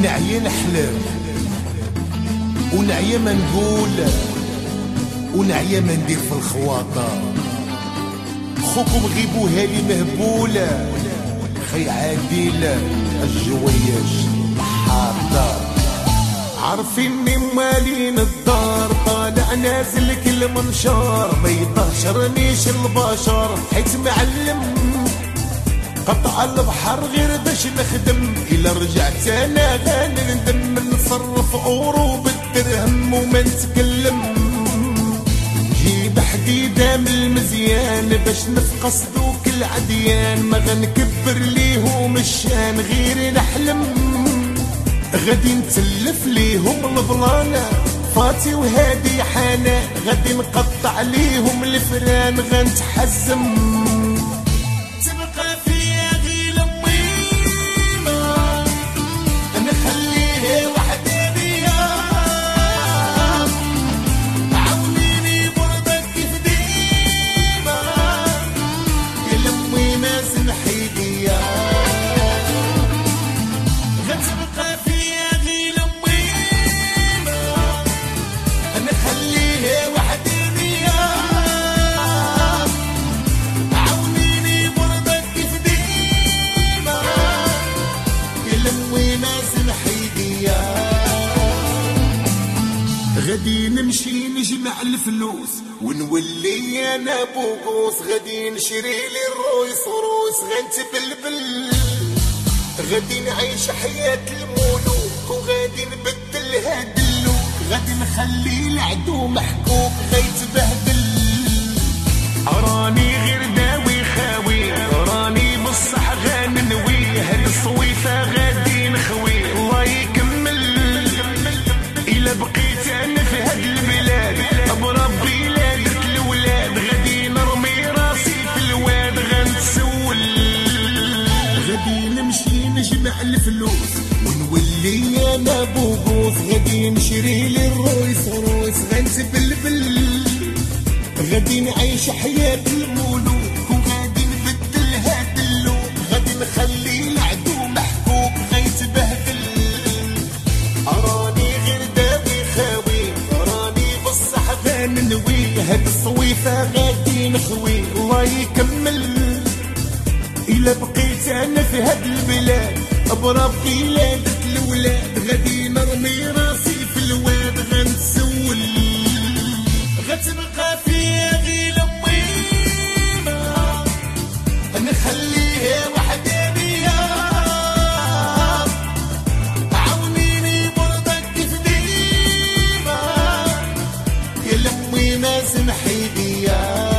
ونعيا نحلم ونعيا ما نقول ونعيا ما ندير في الخواطر. خوكم غيبوها لي مهبولة خي عادل الجويش حاضر. عارفيني مالين الدار طالع نازل كل منشار ما يطهشرنيش البشر حيت معلم قطع البحر غير باش نخدم. إلا رجعت انا غاني ندم نصرف اورو بالدرهم وما نتكلم. جيب حديدة من المزيان باش نفقص ذوك العديان ما غنكبر ليهم الشان غير نحلم. غادي نتلف ليهم البلانة فاتي وهادي حنان غادي نقطع ليهم الفران غنتحزم. تبقى فيا غير لميمة نخليها وحدانية عاونيني برضك كيف ديما يا لميمة سمحيليا. غتبقى فيا غير لميمة نخليها وحدانية عاونيني برضك كيف ديما يا لميمة سمحيليا. غادي نمشي نجمع الفلوس ونولي انا بوغوس غادي نشري لي الرويس روس غنتبلبل. غادي نعيش حياة الملوك وغادي نبدل هاد اللوك غادي نخلي العدو محكوك غيتبهدل. راني غير داوي خاوي راني بصح غننوي هاد الصويفة غادي نخوي الله يكمل. إلا بقيت أنا في هاد البلاد بربي لا درت الولاد غادي نرمي راسي في الواد غنتسول. غادي نمشي نجمع الفلوس ونولي انا بوغوس غادي نشري لي الرويس رويس غنتبلبل. غادي نعيش حياة الملوك وغادي نبدل هاد اللوك غادي نخلي العدو محكوك غيتبهدل. راني غير داوي خاوي راني بصح غننوي هاد الصويفة غادي نخوي الله يكمل. إلا بقيت أنا في هاد البلاد بربي لا درت الولاد غادي نرمي راسي في الواد غنتسول. غتبقى فيا غير لميمة نخليها وحدانية عاونيني برضك كيف ديما يا لميمة سمحيليا.